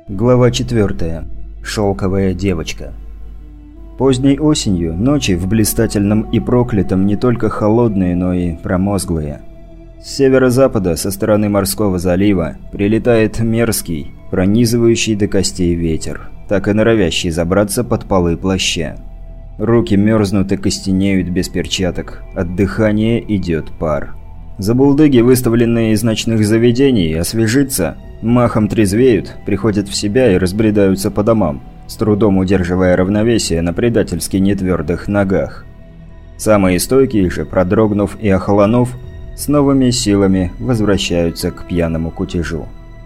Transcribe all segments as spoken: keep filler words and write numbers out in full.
Глава четвёртая. Шелковая девочка. Поздней осенью ночи в блистательном и проклятом не только холодные, но и промозглые. С северо-запада, со стороны морского залива, прилетает мерзкий, пронизывающий до костей ветер, так и норовящий забраться под полы плаща. Руки мерзнут и костенеют без перчаток, от дыхания идет пар. Забулдыги, выставленные из ночных заведений, освежиться, махом трезвеют, приходят в себя и разбредаются по домам, с трудом удерживая равновесие на предательски нетвердых ногах. Самые стойкие же, продрогнув и охолонув, с новыми силами возвращаются к пьяному кутежу.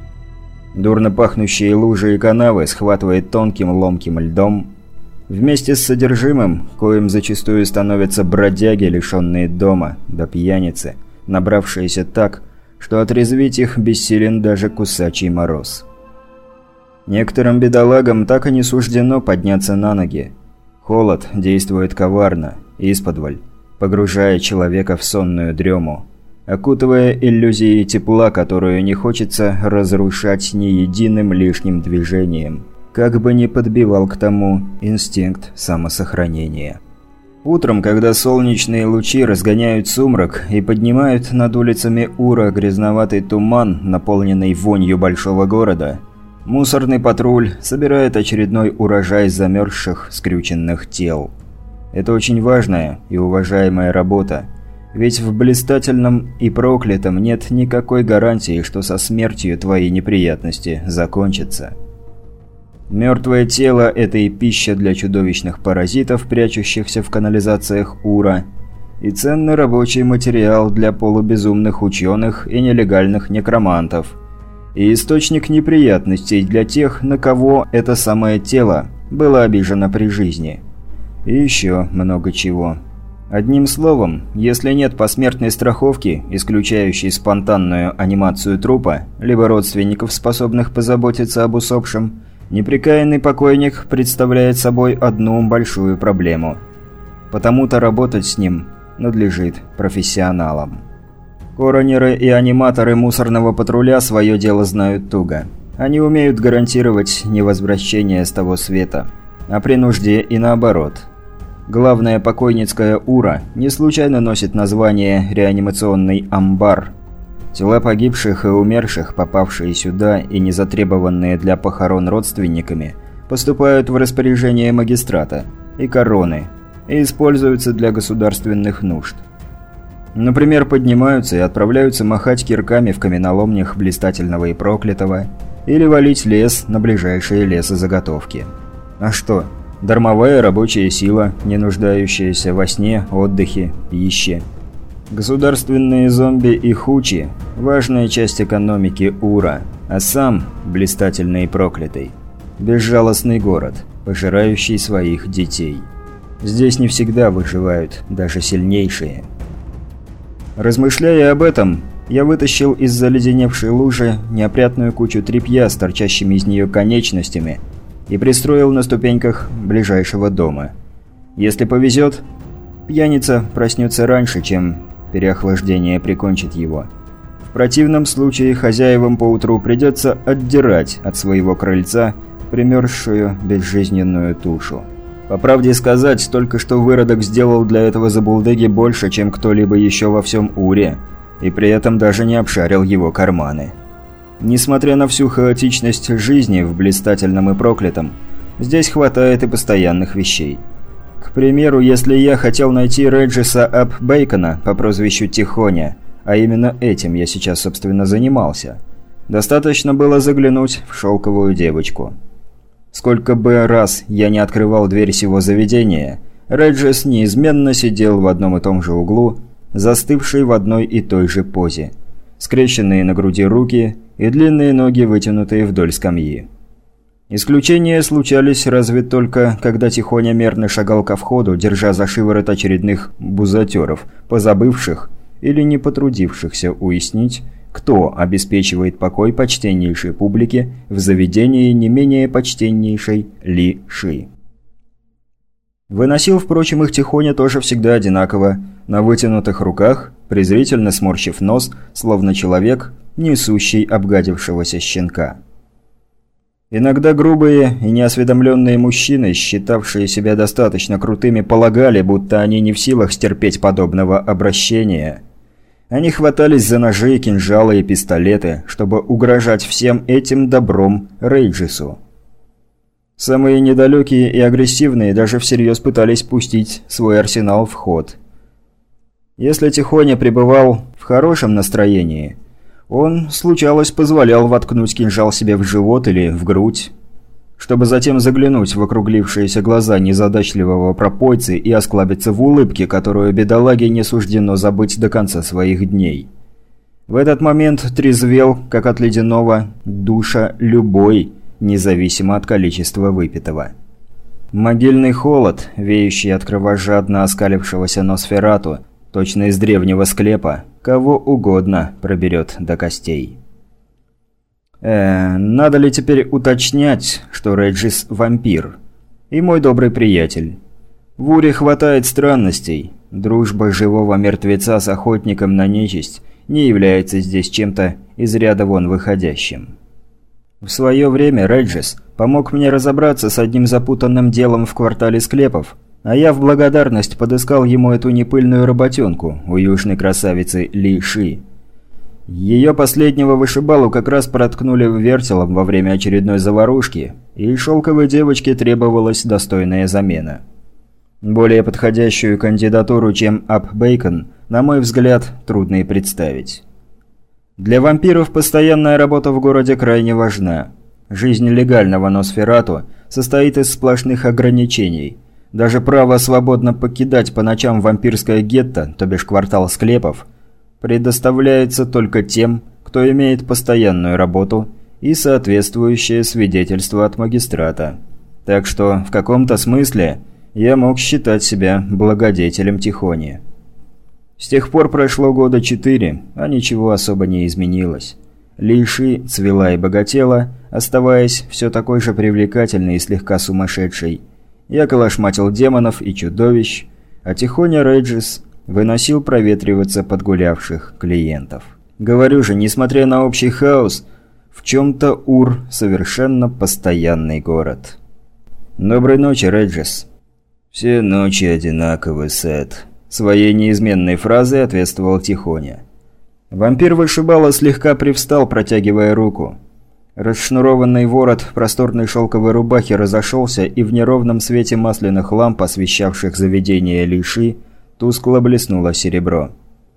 Дурно пахнущие лужи и канавы схватывает тонким ломким льдом. Вместе с содержимым, коим зачастую становятся бродяги, лишенные дома, да пьяницы, набравшиеся так, что отрезвить их бессилен даже кусачий мороз. Некоторым бедолагам так и не суждено подняться на ноги. Холод действует коварно, исподволь, погружая человека в сонную дрему, окутывая иллюзией тепла, которую не хочется разрушать ни единым лишним движением, как бы ни подбивал к тому инстинкт самосохранения. Утром, когда солнечные лучи разгоняют сумрак и поднимают над улицами Ура грязноватый туман, наполненный вонью большого города, мусорный патруль собирает очередной урожай замерзших, скрюченных тел. Это очень важная и уважаемая работа, ведь в блистательном и проклятом нет никакой гарантии, что со смертью твои неприятности закончатся. Мертвое тело – это и пища для чудовищных паразитов, прячущихся в канализациях Ура, и ценный рабочий материал для полубезумных ученых и нелегальных некромантов, и источник неприятностей для тех, на кого это самое тело было обижено при жизни. И еще много чего. Одним словом, если нет посмертной страховки, исключающей спонтанную анимацию трупа, либо родственников, способных позаботиться об усопшем, непрекаянный покойник представляет собой одну большую проблему. Потому-то работать с ним надлежит профессионалам. Коронеры и аниматоры мусорного патруля свое дело знают туго. Они умеют гарантировать невозвращение с того света, а при нужде и наоборот. Главная покойницкая Ура не случайно носит название «реанимационный амбар». Тела погибших и умерших, попавшие сюда и не затребованные для похорон родственниками, поступают в распоряжение магистрата и короны и используются для государственных нужд. Например, поднимаются и отправляются махать кирками в каменоломнях блистательного и проклятого или валить лес на ближайшие лесозаготовки. А что? Дармовая рабочая сила, не нуждающаяся во сне, отдыхе, пище. Государственные зомби и хучи – важная часть экономики Ура, а сам, блистательный и проклятый, безжалостный город, пожирающий своих детей. Здесь не всегда выживают даже сильнейшие. Размышляя об этом, я вытащил из заледеневшей лужи неопрятную кучу тряпья с торчащими из нее конечностями и пристроил на ступеньках ближайшего дома. Если повезет, пьяница проснется раньше, чем переохлаждение прикончит его. В противном случае хозяевам поутру придется отдирать от своего крыльца примерзшую безжизненную тушу. По правде сказать, только что выродок сделал для этого забулдыги больше, чем кто-либо еще во всем Уре, и при этом даже не обшарил его карманы. Несмотря на всю хаотичность жизни в блистательном и проклятом, здесь хватает и постоянных вещей. К примеру, если я хотел найти Реджиса Ап Бейкона по прозвищу Тихоня, а именно этим я сейчас, собственно, занимался, достаточно было заглянуть в шелковую девочку. Сколько бы раз я не открывал дверь сего заведения, Реджис неизменно сидел в одном и том же углу, застывший в одной и той же позе, скрещенные на груди руки и длинные ноги, вытянутые вдоль скамьи. Исключения случались разве только, когда Тихоня мерно шагал ко входу, держа за шиворот очередных бузатеров, позабывших или не потрудившихся уяснить, кто обеспечивает покой почтеннейшей публике в заведении не менее почтеннейшей Ли Ши. Выносил, впрочем, их Тихоня тоже всегда одинаково, на вытянутых руках, презрительно сморщив нос, словно человек, несущий обгадившегося щенка. Иногда грубые и неосведомленные мужчины, считавшие себя достаточно крутыми, полагали, будто они не в силах стерпеть подобного обращения. Они хватались за ножи, кинжалы и пистолеты, чтобы угрожать всем этим добром Рейджису. Самые недалекие и агрессивные даже всерьез пытались пустить свой арсенал в ход. Если Тихоня пребывал в хорошем настроении, он, случалось, позволял воткнуть кинжал себе в живот или в грудь, чтобы затем заглянуть в округлившиеся глаза незадачливого пропойцы и осклабиться в улыбке, которую бедолаге не суждено забыть до конца своих дней. В этот момент трезвел, как от ледяного душа, любой, независимо от количества выпитого. Могильный холод, веющий от кровожадно оскалившегося Носферату, точно из древнего склепа, кого угодно проберет до костей. Э, надо ли теперь уточнять, что Рейджис – вампир? И мой добрый приятель. В Уре хватает странностей. Дружба живого мертвеца с охотником на нечисть не является здесь чем-то из ряда вон выходящим. В свое время Рейджис помог мне разобраться с одним запутанным делом в квартале склепов, а я в благодарность подыскал ему эту непыльную работенку у южной красавицы Ли Ши. Ее последнего вышибалу как раз проткнули вертелом во время очередной заварушки, и шелковой девочке требовалась достойная замена. Более подходящую кандидатуру, чем Ап Бейкон, на мой взгляд, трудно и представить. Для вампиров постоянная работа в городе крайне важна. Жизнь легального Носферату состоит из сплошных ограничений. Даже право свободно покидать по ночам вампирское гетто, то бишь квартал склепов, предоставляется только тем, кто имеет постоянную работу и соответствующее свидетельство от магистрата. Так что, в каком-то смысле, я мог считать себя благодетелем Тихони. С тех пор прошло года четыре, а ничего особо не изменилось. Ли Ши цвела и богатела, оставаясь все такой же привлекательной и слегка сумасшедшей. Я калашматил демонов и чудовищ, а Тихоня Рейджис выносил проветриваться подгулявших клиентов. Говорю же, несмотря на общий хаос, в чем-то Ур совершенно постоянный город. Доброй ночи, Рейджис. Все ночи одинаковы, Сет. Своей неизменной фразой ответствовал Тихоня. Вампир-вышибала слегка привстал, протягивая руку. Расшнурованный ворот просторной шелковой рубахи разошелся, и в неровном свете масляных ламп, освещавших заведение Ли Ши, тускло блеснуло серебро.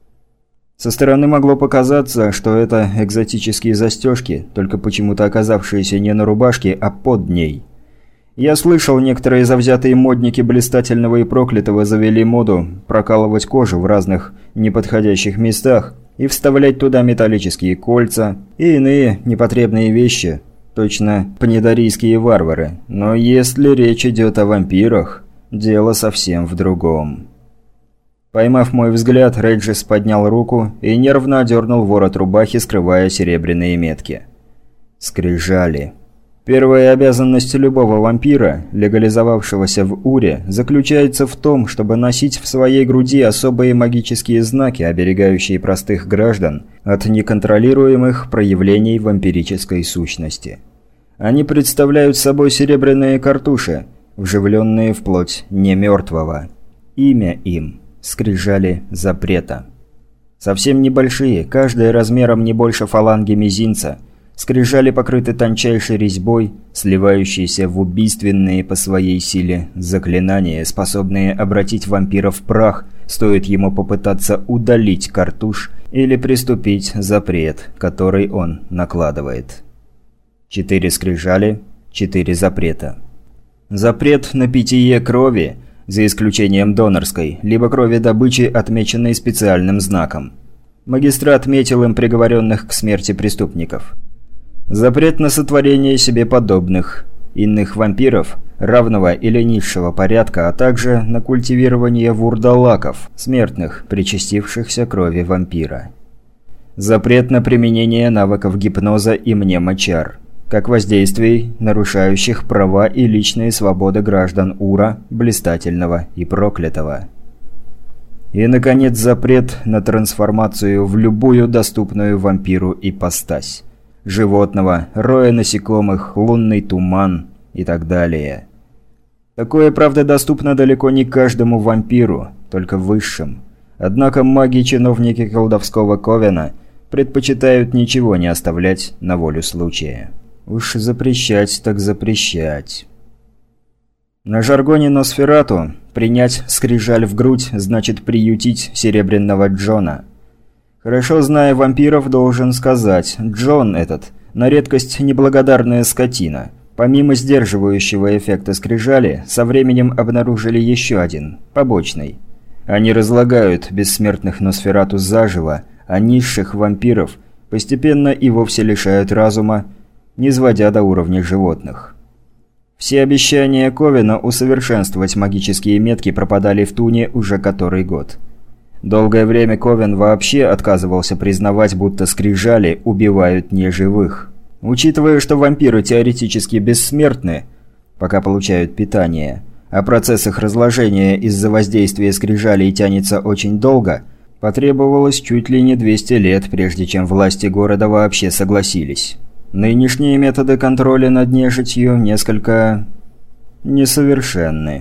Со стороны могло показаться, что это экзотические застежки, только почему-то оказавшиеся не на рубашке, а под ней. Я слышал, некоторые завзятые модники блистательного и проклятого завели моду прокалывать кожу в разных неподходящих местах и вставлять туда металлические кольца и иные непотребные вещи, точно пнедарийские варвары. Но если речь идет о вампирах, дело совсем в другом. Поймав мой взгляд, Рейджис поднял руку и нервно одернул ворот рубахи, скрывая серебряные метки. Скрижали. Первая обязанность любого вампира, легализовавшегося в Уре, заключается в том, чтобы носить в своей груди особые магические знаки, оберегающие простых граждан от неконтролируемых проявлений вампирической сущности. Они представляют собой серебряные картуши, вживленные в плоть немертвого. Имя им – скрижали запрета. Совсем небольшие, каждая размером не больше фаланги мизинца. Скрижали покрыты тончайшей резьбой, сливающиеся в убийственные по своей силе заклинания, способные обратить вампира в прах, стоит ему попытаться удалить картуш или приступить запрет, который он накладывает. Четыре скрижали, четыре запрета. Запрет на питье крови, за исключением донорской, либо крови добычи, отмеченной специальным знаком. Магистрат метил им приговоренных к смерти преступников. Запрет на сотворение себе подобных, иных вампиров, равного или низшего порядка, а также на культивирование вурдалаков, смертных, причастившихся крови вампира. Запрет на применение навыков гипноза и мнемочар, как воздействий, нарушающих права и личные свободы граждан Ура, блистательного и проклятого. И, наконец, запрет на трансформацию в любую доступную вампиру ипостась. животного, роя насекомых, лунный туман и так далее. Такое, правда, доступно далеко не каждому вампиру, только высшим. Однако маги-чиновники колдовского ковена предпочитают ничего не оставлять на волю случая. Уж запрещать так запрещать. На жаргоне Носферату принять скрижаль в грудь значит приютить Серебряного Джона. Хорошо зная вампиров, должен сказать, Джон этот на редкость неблагодарная скотина. Помимо сдерживающего эффекта скрижали, со временем обнаружили еще один, побочный. Они разлагают бессмертных Носферату заживо, а низших вампиров постепенно и вовсе лишают разума, низводя до уровня животных. Все обещания Ковена усовершенствовать магические метки пропадали в туне уже который год. Долгое время Ковен вообще отказывался признавать, будто скрижали убивают неживых. Учитывая, что вампиры теоретически бессмертны, пока получают питание, а процесс их разложения из-за воздействия скрижалей тянется очень долго, потребовалось чуть ли не двести лет, прежде чем власти города вообще согласились. Нынешние методы контроля над нежитью несколько несовершенны.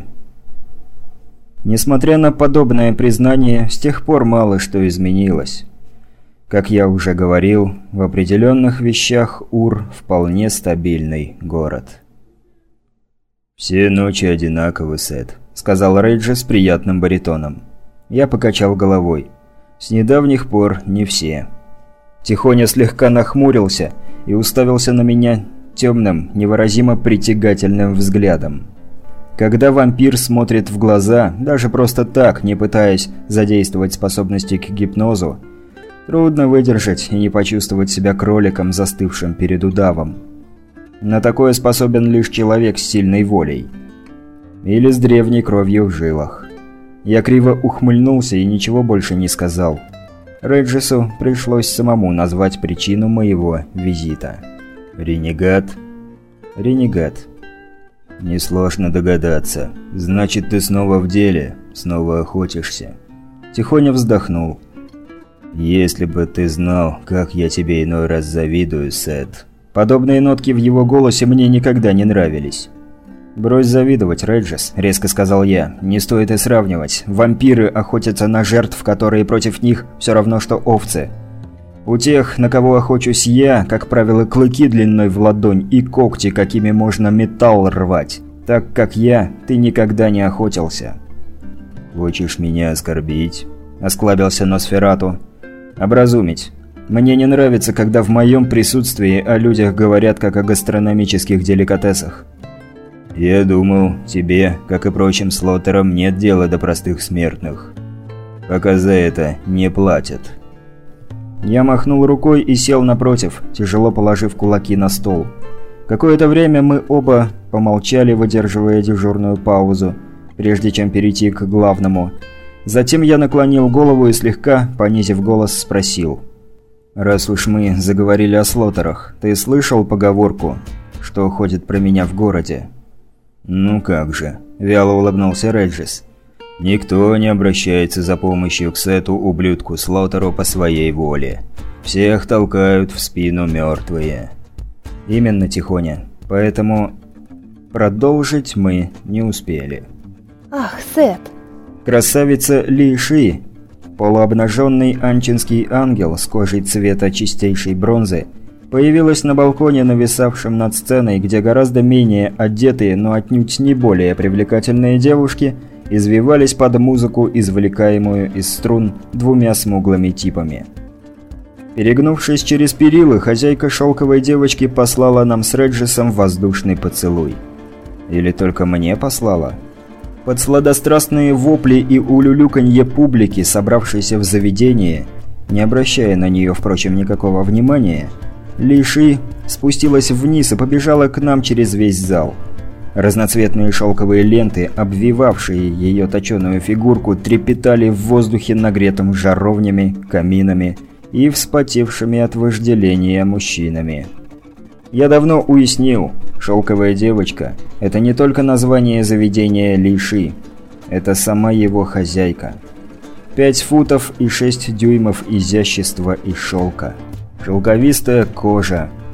Несмотря на подобное признание, с тех пор мало что изменилось. Как я уже говорил, в определенных вещах Ур вполне стабильный город. «Все ночи одинаковы, Сет», — сказал Рейджи с приятным баритоном. Я покачал головой. «С недавних пор не все». Тихоня слегка нахмурился и уставился на меня темным, невыразимо притягательным взглядом. Когда вампир смотрит в глаза, даже просто так, не пытаясь задействовать способности к гипнозу, трудно выдержать и не почувствовать себя кроликом, застывшим перед удавом. На такое способен лишь человек с сильной волей. Или с древней кровью в жилах. Я криво ухмыльнулся и ничего больше не сказал. Реджису пришлось самому назвать причину моего визита. «Ренегат?» «Ренегат». «Несложно догадаться. Значит, ты снова в деле, снова охотишься». Тихоня вздохнул. «Если бы ты знал, как я тебе иной раз завидую, Сет». Подобные нотки в его голосе мне никогда не нравились. «Брось завидовать, Реджис», – резко сказал я. «Не стоит и сравнивать. Вампиры охотятся на жертв, которые против них все равно, что овцы. У тех, на кого охочусь я, как правило, клыки длиной в ладонь и когти, какими можно металл рвать. Так как я, ты никогда не охотился». «Хочешь меня оскорбить?» – осклабился Носферату. «Образумить. Мне не нравится, когда в моем присутствии о людях говорят как о гастрономических деликатесах». «Я думал, тебе, как и прочим слоттерам, нет дела до простых смертных. Пока за это не платят». Я махнул рукой и сел напротив, тяжело положив кулаки на стол. Какое-то время мы оба помолчали, выдерживая дежурную паузу, прежде чем перейти к главному. Затем я наклонил голову и слегка, понизив голос, спросил. «Раз уж мы заговорили о слоттерах, ты слышал поговорку, что ходит про меня в городе?» «Ну как же», – вяло улыбнулся Реджис. «Никто не обращается за помощью к Сету ублюдку Слоттеру по своей воле. Всех толкают в спину мертвые». «Именно, Тихоня. Поэтому продолжить мы не успели». «Ах, Сет!» Красавица Ли Ши, полуобнаженный анчинский ангел с кожей цвета чистейшей бронзы, появилась на балконе, нависавшем над сценой, где гораздо менее одетые, но отнюдь не более привлекательные девушки извивались под музыку, извлекаемую из струн двумя смуглыми типами. Перегнувшись через перила, хозяйка шелковой девочки послала нам с Реджисом воздушный поцелуй. Или только мне послала? Под сладострастные вопли и улюлюканье публики, собравшейся в заведении, не обращая на нее, впрочем, никакого внимания, Ли Ши спустилась вниз и побежала к нам через весь зал. Разноцветные шелковые ленты, обвивавшие ее точеную фигурку, трепетали в воздухе, нагретым жаровнями, каминами и вспотевшими от вожделения мужчинами. Я давно уяснил, «Шелковая девочка» – это не только название заведения Ли Ши, это сама его хозяйка. Пять футов и шесть дюймов изящества и шелка. Шелковистая кожа,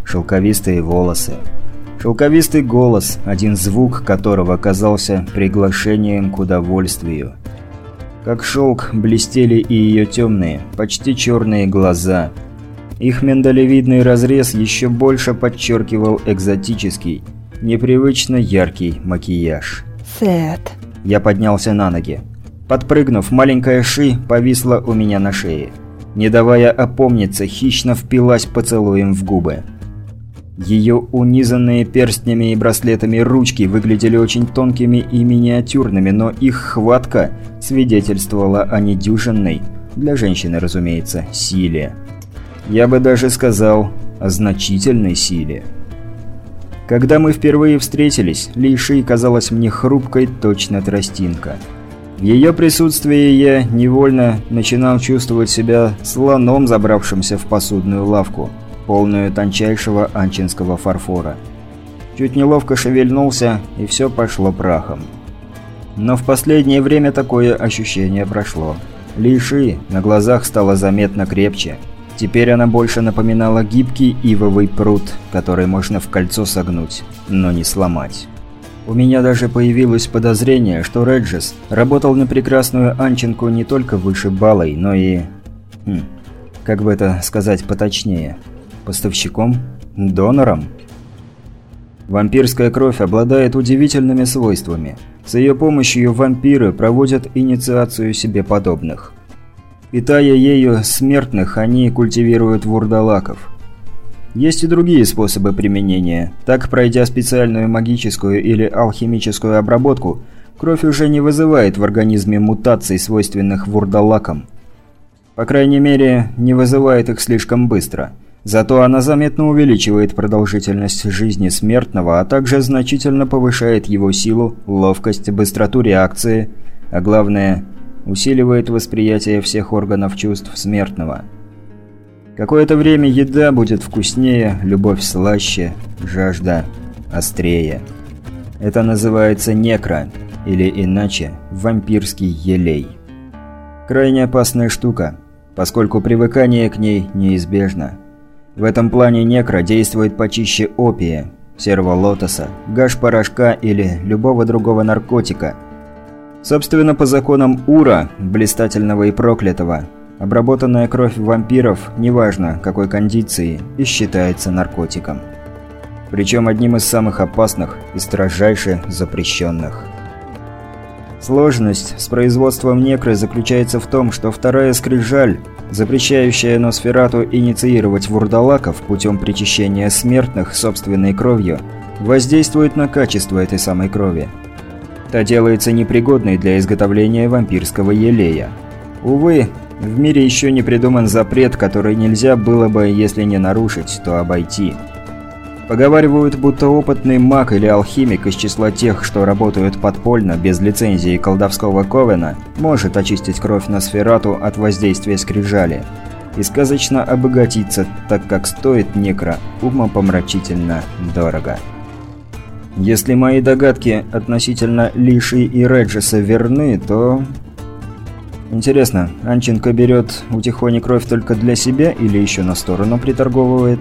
шелковистые волосы. Шелковистый голос, один звук которого казался приглашением к удовольствию. Как шелк блестели и ее темные, почти черные глаза. Их миндалевидный разрез еще больше подчеркивал экзотический, непривычно яркий макияж. Сет. Я поднялся на ноги. Подпрыгнув, маленькая Ши повисла у меня на шее. Не давая опомниться, хищно впилась поцелуем в губы. Ее унизанные перстнями и браслетами ручки выглядели очень тонкими и миниатюрными, но их хватка свидетельствовала о недюжинной, для женщины, разумеется, силе. Я бы даже сказал, о значительной силе. Когда мы впервые встретились, Ли Ши казалась мне хрупкой, точно тростинка. В ее присутствии я невольно начинал чувствовать себя слоном, забравшимся в посудную лавку, полную тончайшего анчинского фарфора. Чуть неловко шевельнулся, и все пошло прахом. Но в последнее время такое ощущение прошло. Ли Ши на глазах стала заметно крепче. Теперь она больше напоминала гибкий ивовый прут, который можно в кольцо согнуть, но не сломать. У меня даже появилось подозрение, что Реджис работал на прекрасную анчинку не только вышибалой, но и... Хм, как бы это сказать поточнее... Поставщиком? Донором? Вампирская кровь обладает удивительными свойствами. С ее помощью вампиры проводят инициацию себе подобных. Питая ею смертных, они культивируют вурдалаков. Есть и другие способы применения. Так, пройдя специальную магическую или алхимическую обработку, кровь уже не вызывает в организме мутаций, свойственных вурдалакам. По крайней мере, не вызывает их слишком быстро. Зато она заметно увеличивает продолжительность жизни смертного, а также значительно повышает его силу, ловкость, быстроту реакции, а главное, усиливает восприятие всех органов чувств смертного. Какое-то время еда будет вкуснее, любовь слаще, жажда острее. Это называется некро, или иначе вампирский елей. Крайне опасная штука, поскольку привыкание к ней неизбежно. В этом плане некро действует почище опия, серого лотоса, гаш-порошка или любого другого наркотика. Собственно, по законам Ура, блистательного и проклятого, обработанная кровь вампиров, неважно какой кондиции, и считается наркотиком. Причем одним из самых опасных и строжайше запрещенных. Сложность с производством некры заключается в том, что вторая скрижаль, запрещающая Носферату инициировать вурдалаков путем причащения смертных собственной кровью, воздействует на качество этой самой крови. Та делается непригодной для изготовления вампирского елея. Увы, в мире еще не придуман запрет, который нельзя было бы, если не нарушить, то обойти. Поговаривают, будто опытный маг или алхимик из числа тех, что работают подпольно, без лицензии колдовского ковена, может очистить кровь Носферату от воздействия скрижали и сказочно обогатиться, так как стоит некро умопомрачительно дорого. Если мои догадки относительно Ли Ши и Реджиса верны, то... Интересно, анчинка берет у Тихони кровь только для себя или еще на сторону приторговывает?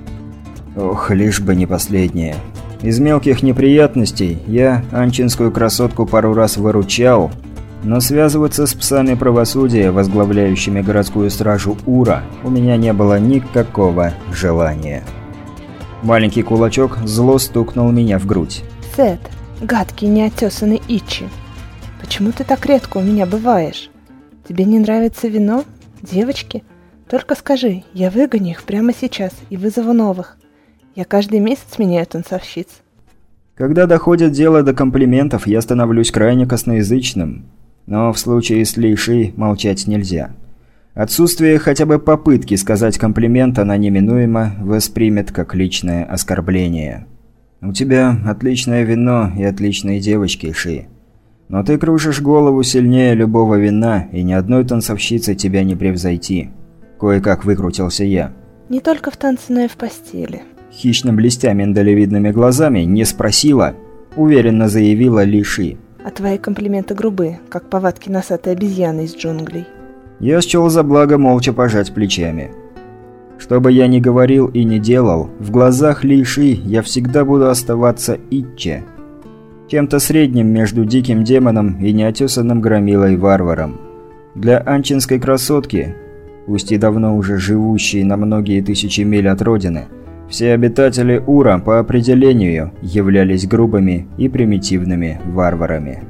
Ох, лишь бы не последнее. Из мелких неприятностей я анчинскую красотку пару раз выручал, но связываться с псами правосудия, возглавляющими городскую стражу Ура, у меня не было никакого желания. Маленький кулачок зло стукнул меня в грудь. Сет, гадкий неотесанный Ичи, почему ты так редко у меня бываешь? Тебе не нравится вино? Девочки? Только скажи, я выгоню их прямо сейчас и вызову новых. Я каждый месяц меняю танцовщиц. Когда доходит дело до комплиментов, я становлюсь крайне косноязычным. Но в случае с Ли Ши молчать нельзя. Отсутствие хотя бы попытки сказать комплимент она неминуемо воспримет как личное оскорбление. «У тебя отличное вино и отличные девочки, Ши. Но ты кружишь голову сильнее любого вина, и ни одной танцовщицы тебя не превзойти». Кое-как выкрутился я. «Не только в танце, но и в постели». Хищно блестя миндалевидными глазами, не спросила, уверенно заявила Ли Ши. «А твои комплименты грубы, как повадки носатой обезьяны из джунглей». Я счел за благо молча пожать плечами. Что Что бы я ни говорил и ни делал, в глазах Ли Ши я всегда буду оставаться Ичче. Чем-то средним между диким демоном и неотесанным громилой-варваром. Для анчинской красотки, пусть и давно уже живущей на многие тысячи миль от родины, все обитатели Ура по определению являлись грубыми и примитивными варварами.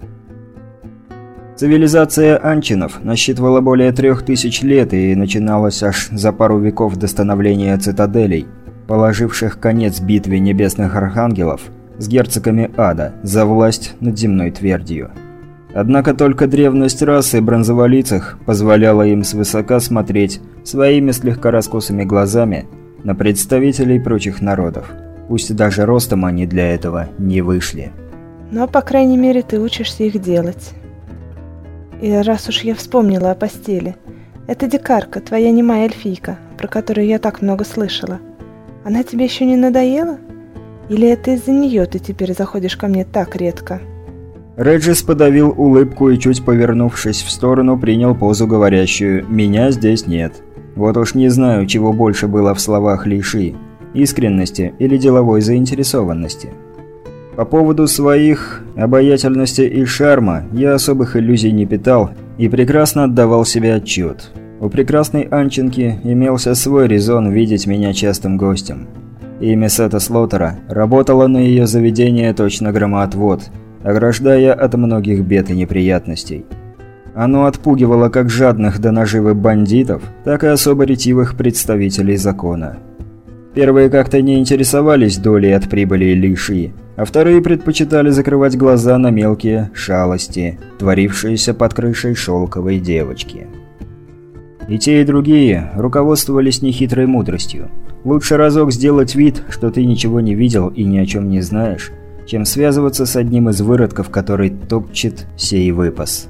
Цивилизация анчинов насчитывала более трех тысяч лет и начиналась аж за пару веков до становления цитаделей, положивших конец битве небесных архангелов с герцогами ада за власть над земной твердью. Однако только древность расы бронзоволицых позволяла им свысока смотреть своими слегка раскосыми глазами на представителей прочих народов, пусть даже ростом они для этого не вышли. Но, по крайней мере, ты учишься их делать. И раз уж я вспомнила о постели, это дикарка, твоя немая эльфийка, про которую я так много слышала. Она тебе еще не надоела? Или это из-за нее ты теперь заходишь ко мне так редко?» Реджис подавил улыбку и, чуть повернувшись в сторону, принял позу, говорящую «меня здесь нет». Вот уж не знаю, чего больше было в словах Ли Ши – искренности или деловой заинтересованности. По поводу своих обаятельности и шарма я особых иллюзий не питал и прекрасно отдавал себе отчет. У прекрасной анчинки имелся свой резон видеть меня частым гостем. Имя Сета Слотера работало на ее заведение точно громоотвод, ограждая от многих бед и неприятностей. Оно отпугивало как жадных до наживы бандитов, так и особо ретивых представителей закона. Первые как-то не интересовались долей от прибыли Ли Ши, а вторые предпочитали закрывать глаза на мелкие шалости, творившиеся под крышей шелковой девочки. И те, и другие руководствовались нехитрой мудростью. Лучше разок сделать вид, что ты ничего не видел и ни о чем не знаешь, чем связываться с одним из выродков, который топчет сей выпас.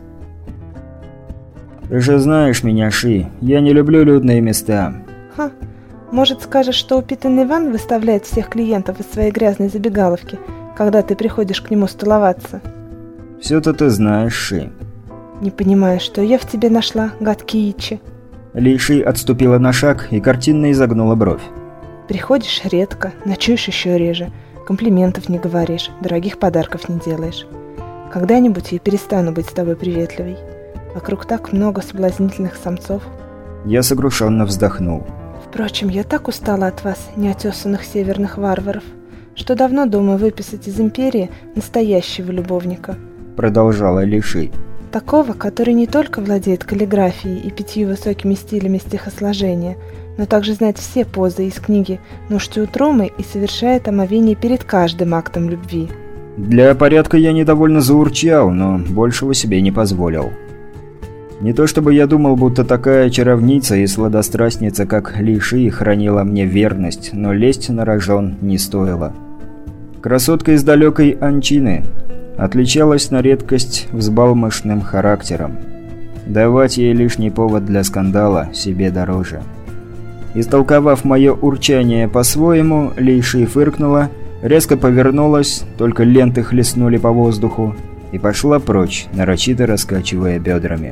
«Ты же знаешь меня, Ши, я не люблю людные места». «Ха, может, скажешь, что упитанный Ван выставляет всех клиентов из своей грязной забегаловки, когда ты приходишь к нему столоваться?» «Все-то ты знаешь, Ши». «Не понимаю, что я в тебе нашла, гадкий Ичи». Ли Ши отступила на шаг и картинно изогнула бровь. «Приходишь редко, ночуешь еще реже, комплиментов не говоришь, дорогих подарков не делаешь. Когда-нибудь я перестану быть с тобой приветливой. Вокруг так много соблазнительных самцов». Я сокрушенно вздохнул. «Впрочем, я так устала от вас, неотесанных северных варваров, что давно думаю выписать из Империи настоящего любовника», продолжала Ли Ши. «Такого, который не только владеет каллиграфией и пятью высокими стилями стихосложения, но также знает все позы из книги «Ножти утромы» и совершает омовение перед каждым актом любви». Для порядка я недовольно заурчал, но большего себе не позволил. Не то чтобы я думал, будто такая чаровница и сладострастница, как Ли Ши, хранила мне верность, но лезть на рожон не стоило. Красотка из далекой Анчины отличалась на редкость взбалмошным характером. Давать ей лишний повод для скандала себе дороже. Истолковав мое урчание по-своему, Ли Ши фыркнула, резко повернулась, только ленты хлестнули по воздуху, и пошла прочь, нарочито раскачивая бедрами.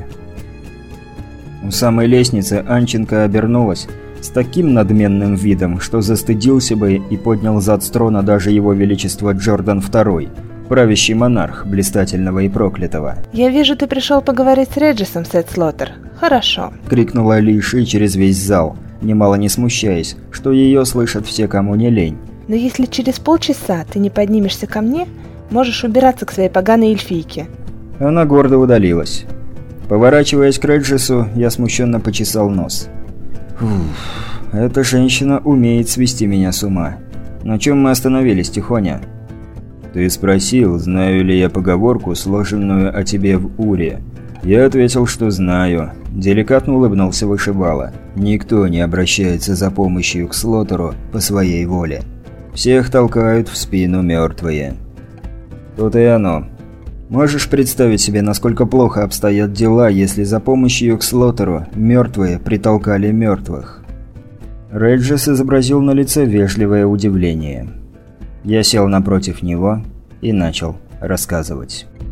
У самой лестницы Анченко обернулась с таким надменным видом, что застыдился бы и поднял зад с трона даже его величество Джордан второй, правящий монарх блистательного и проклятого. «Я вижу, ты пришел поговорить с Реджисом, Сет Слотер. Хорошо», — крикнула Ли Ши через весь зал, немало не смущаясь, что ее слышат все, кому не лень. «Но если через полчаса ты не поднимешься ко мне, можешь убираться к своей поганой эльфийке». Она гордо удалилась. Поворачиваясь к Реджису, я смущенно почесал нос. Фух, эта женщина умеет свести меня с ума. На чем мы остановились, Тихоня? Ты спросил, знаю ли я поговорку, сложенную о тебе в Уре. Я ответил, что знаю. Деликатно улыбнулся вышибала. Никто не обращается за помощью к Слотеру по своей воле. Всех толкают в спину мертвые. Тут и оно. Можешь представить себе, насколько плохо обстоят дела, если за помощью к Слотеру мертвые притолкали мертвых? Реджис изобразил на лице вежливое удивление. Я сел напротив него и начал рассказывать.